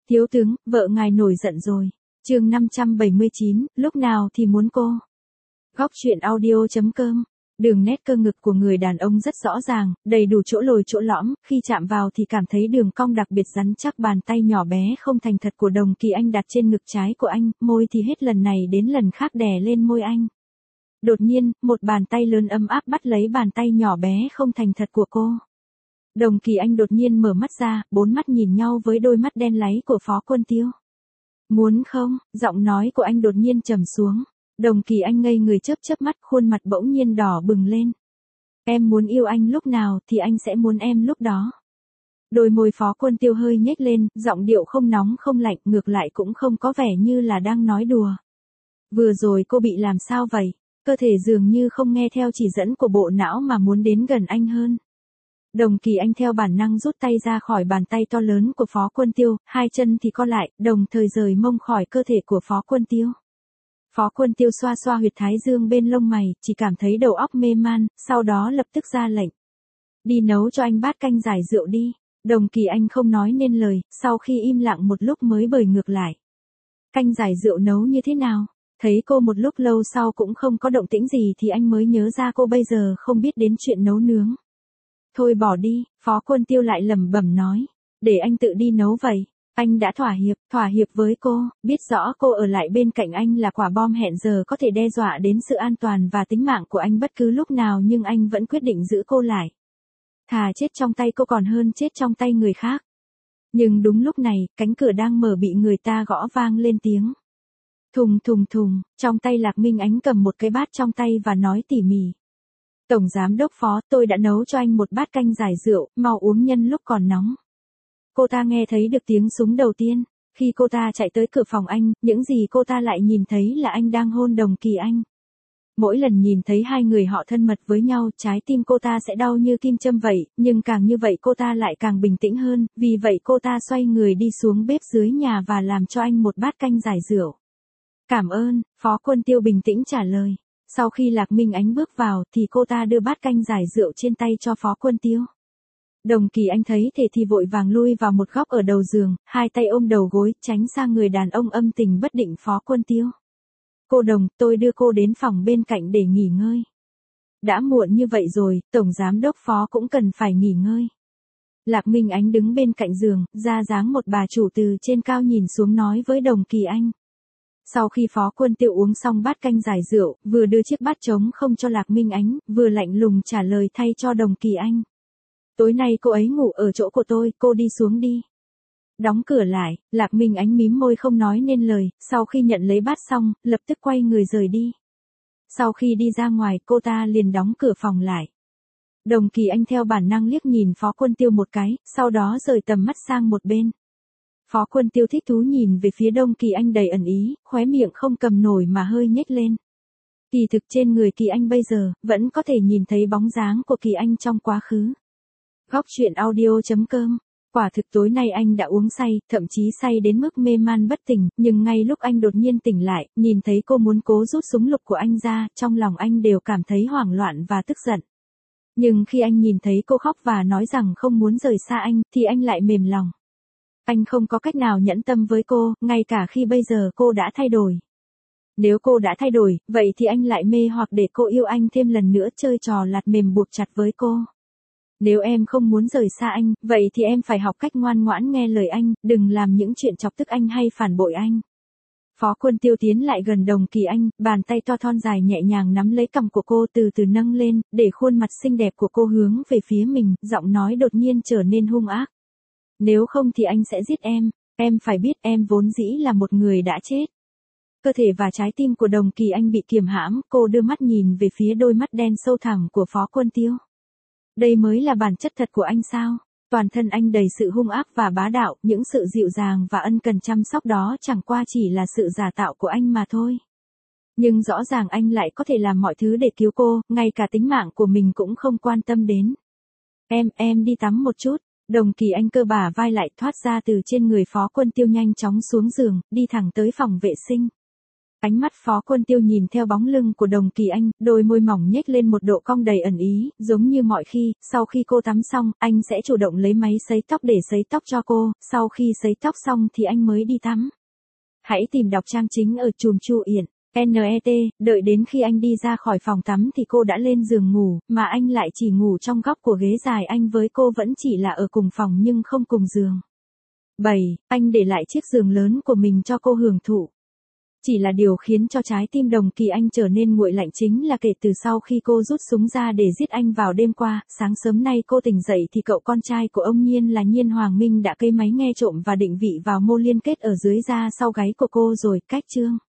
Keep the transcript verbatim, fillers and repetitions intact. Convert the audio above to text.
Thiếu tướng, vợ ngài nổi giận rồi. Chương năm trăm bảy mươi chín, lúc nào thì muốn cô. Góc truyện audio chấm com. Đường nét cơ ngực của người đàn ông rất rõ ràng, đầy đủ chỗ lồi chỗ lõm, khi chạm vào thì cảm thấy đường cong đặc biệt rắn chắc. Bàn tay nhỏ bé không thành thật của Đồng Kỳ Anh đặt trên ngực trái của anh, môi thì hết lần này đến lần khác đè lên môi anh. Đột nhiên, một bàn tay lớn ấm áp bắt lấy bàn tay nhỏ bé không thành thật của cô. Đồng Kỳ Anh đột nhiên mở mắt ra, bốn mắt nhìn nhau với đôi mắt đen láy của Phó Quân Tiêu. Muốn không? Giọng nói của anh đột nhiên trầm xuống. Đồng Kỳ Anh ngây người chớp chớp mắt, khuôn mặt bỗng nhiên đỏ bừng lên. Em muốn yêu anh lúc nào thì anh sẽ muốn em lúc đó. Đôi môi Phó Quân Tiêu hơi nhếch lên, giọng điệu không nóng không lạnh, ngược lại cũng không có vẻ như là đang nói đùa. Vừa rồi cô bị làm sao vậy? Cơ thể dường như không nghe theo chỉ dẫn của bộ não mà muốn đến gần anh hơn. Đồng Kỳ Anh theo bản năng rút tay ra khỏi bàn tay to lớn của Phó Quân Tiêu, hai chân thì co lại, đồng thời rời mông khỏi cơ thể của Phó Quân Tiêu. Phó Quân Tiêu xoa xoa huyệt thái dương bên lông mày, chỉ cảm thấy đầu óc mê man, sau đó lập tức ra lệnh. Đi nấu cho anh bát canh giải rượu đi. Đồng Kỳ Anh không nói nên lời, sau khi im lặng một lúc mới bời ngược lại. Canh giải rượu nấu như thế nào? Thấy cô một lúc lâu sau cũng không có động tĩnh gì thì anh mới nhớ ra cô bây giờ không biết đến chuyện nấu nướng. Thôi bỏ đi, Phó Quân Tiêu lại lẩm bẩm nói. Để anh tự đi nấu vậy. Anh đã thỏa hiệp, thỏa hiệp với cô, biết rõ cô ở lại bên cạnh anh là quả bom hẹn giờ có thể đe dọa đến sự an toàn và tính mạng của anh bất cứ lúc nào, nhưng anh vẫn quyết định giữ cô lại. Thà chết trong tay cô còn hơn chết trong tay người khác. Nhưng đúng lúc này, cánh cửa đang mở bị người ta gõ vang lên tiếng. Thùng thùng thùng, trong tay Lạc Minh Ánh cầm một cái bát trong tay và nói tỉ mỉ. Tổng giám đốc Phó, tôi đã nấu cho anh một bát canh giải rượu, mau uống nhân lúc còn nóng. Cô ta nghe thấy được tiếng súng đầu tiên. Khi cô ta chạy tới cửa phòng anh, những gì cô ta lại nhìn thấy là anh đang hôn Đồng Kỳ Anh. Mỗi lần nhìn thấy hai người họ thân mật với nhau, trái tim cô ta sẽ đau như kim châm vậy, nhưng càng như vậy cô ta lại càng bình tĩnh hơn, vì vậy cô ta xoay người đi xuống bếp dưới nhà và làm cho anh một bát canh giải rượu. Cảm ơn, Phó Quân Tiêu bình tĩnh trả lời. Sau khi Lạc Minh Ánh bước vào thì cô ta đưa bát canh giải rượu trên tay cho Phó Quân Tiêu. Đồng Kỳ Anh thấy thế thì vội vàng lui vào một góc ở đầu giường, hai tay ôm đầu gối, tránh sang người đàn ông âm tình bất định Phó Quân Tiêu. Cô Đồng, tôi đưa cô đến phòng bên cạnh để nghỉ ngơi. Đã muộn như vậy rồi, Tổng Giám đốc Phó cũng cần phải nghỉ ngơi. Lạc Minh Ánh đứng bên cạnh giường, ra dáng một bà chủ từ trên cao nhìn xuống nói với Đồng Kỳ Anh. Sau khi Phó Quân Tiêu uống xong bát canh giải rượu, vừa đưa chiếc bát trống không cho Lạc Minh Ánh, vừa lạnh lùng trả lời thay cho Đồng Kỳ Anh. Tối nay cô ấy ngủ ở chỗ của tôi, cô đi xuống đi. Đóng cửa lại, Lạc Minh Ánh mím môi không nói nên lời, sau khi nhận lấy bát xong, lập tức quay người rời đi. Sau khi đi ra ngoài, cô ta liền đóng cửa phòng lại. Đồng Kỳ Anh theo bản năng liếc nhìn Phó Quân Tiêu một cái, sau đó rời tầm mắt sang một bên. Phó Quân Tiêu thích thú nhìn về phía Đồng Kỳ Anh đầy ẩn ý, khóe miệng không cầm nổi mà hơi nhếch lên. Kỳ thực trên người Kỳ Anh bây giờ, vẫn có thể nhìn thấy bóng dáng của Kỳ Anh trong quá khứ. Góc truyện audio chấm com. Quả thực tối nay anh đã uống say, thậm chí say đến mức mê man bất tỉnh, nhưng ngay lúc anh đột nhiên tỉnh lại, nhìn thấy cô muốn cố rút súng lục của anh ra, trong lòng anh đều cảm thấy hoảng loạn và tức giận. Nhưng khi anh nhìn thấy cô khóc và nói rằng không muốn rời xa anh, thì anh lại mềm lòng. Anh không có cách nào nhẫn tâm với cô, ngay cả khi bây giờ cô đã thay đổi. Nếu cô đã thay đổi, vậy thì anh lại mê hoặc để cô yêu anh thêm lần nữa, chơi trò lạt mềm buộc chặt với cô. Nếu em không muốn rời xa anh, vậy thì em phải học cách ngoan ngoãn nghe lời anh, đừng làm những chuyện chọc tức anh hay phản bội anh. Phó Quân Tiêu tiến lại gần Đồng Kỳ Anh, bàn tay to thon dài nhẹ nhàng nắm lấy cằm của cô từ từ nâng lên, để khuôn mặt xinh đẹp của cô hướng về phía mình, giọng nói đột nhiên trở nên hung ác. Nếu không thì anh sẽ giết em, em phải biết em vốn dĩ là một người đã chết. Cơ thể và trái tim của Đồng Kỳ Anh bị kiềm hãm, cô đưa mắt nhìn về phía đôi mắt đen sâu thẳm của Phó Quân Tiêu. Đây mới là bản chất thật của anh sao? Toàn thân anh đầy sự hung ác và bá đạo, những sự dịu dàng và ân cần chăm sóc đó chẳng qua chỉ là sự giả tạo của anh mà thôi. Nhưng rõ ràng anh lại có thể làm mọi thứ để cứu cô, ngay cả tính mạng của mình cũng không quan tâm đến. Em, em đi tắm một chút. Đồng Kỳ Anh cơ bả vai lại thoát ra từ trên người Phó Quân Tiêu, nhanh chóng xuống giường, đi thẳng tới phòng vệ sinh. Ánh mắt Phó Quân Tiêu nhìn theo bóng lưng của Đồng Kỳ Anh, đôi môi mỏng nhếch lên một độ cong đầy ẩn ý, giống như mọi khi, sau khi cô tắm xong, anh sẽ chủ động lấy máy sấy tóc để sấy tóc cho cô, sau khi sấy tóc xong thì anh mới đi tắm. Hãy tìm đọc trang chính ở chùm Chu Yển. net, đợi đến khi anh đi ra khỏi phòng tắm thì cô đã lên giường ngủ, mà anh lại chỉ ngủ trong góc của ghế dài, anh với cô vẫn chỉ là ở cùng phòng nhưng không cùng giường. bảy. Anh để lại chiếc giường lớn của mình cho cô hưởng thụ. Chỉ là điều khiến cho trái tim Đồng Kỳ Anh trở nên nguội lạnh chính là kể từ sau khi cô rút súng ra để giết anh vào đêm qua, sáng sớm nay cô tỉnh dậy thì cậu con trai của ông Nhiên là Nhiên Hoàng Minh đã cây máy nghe trộm và định vị vào mô liên kết ở dưới da sau gáy của cô rồi, cách chương.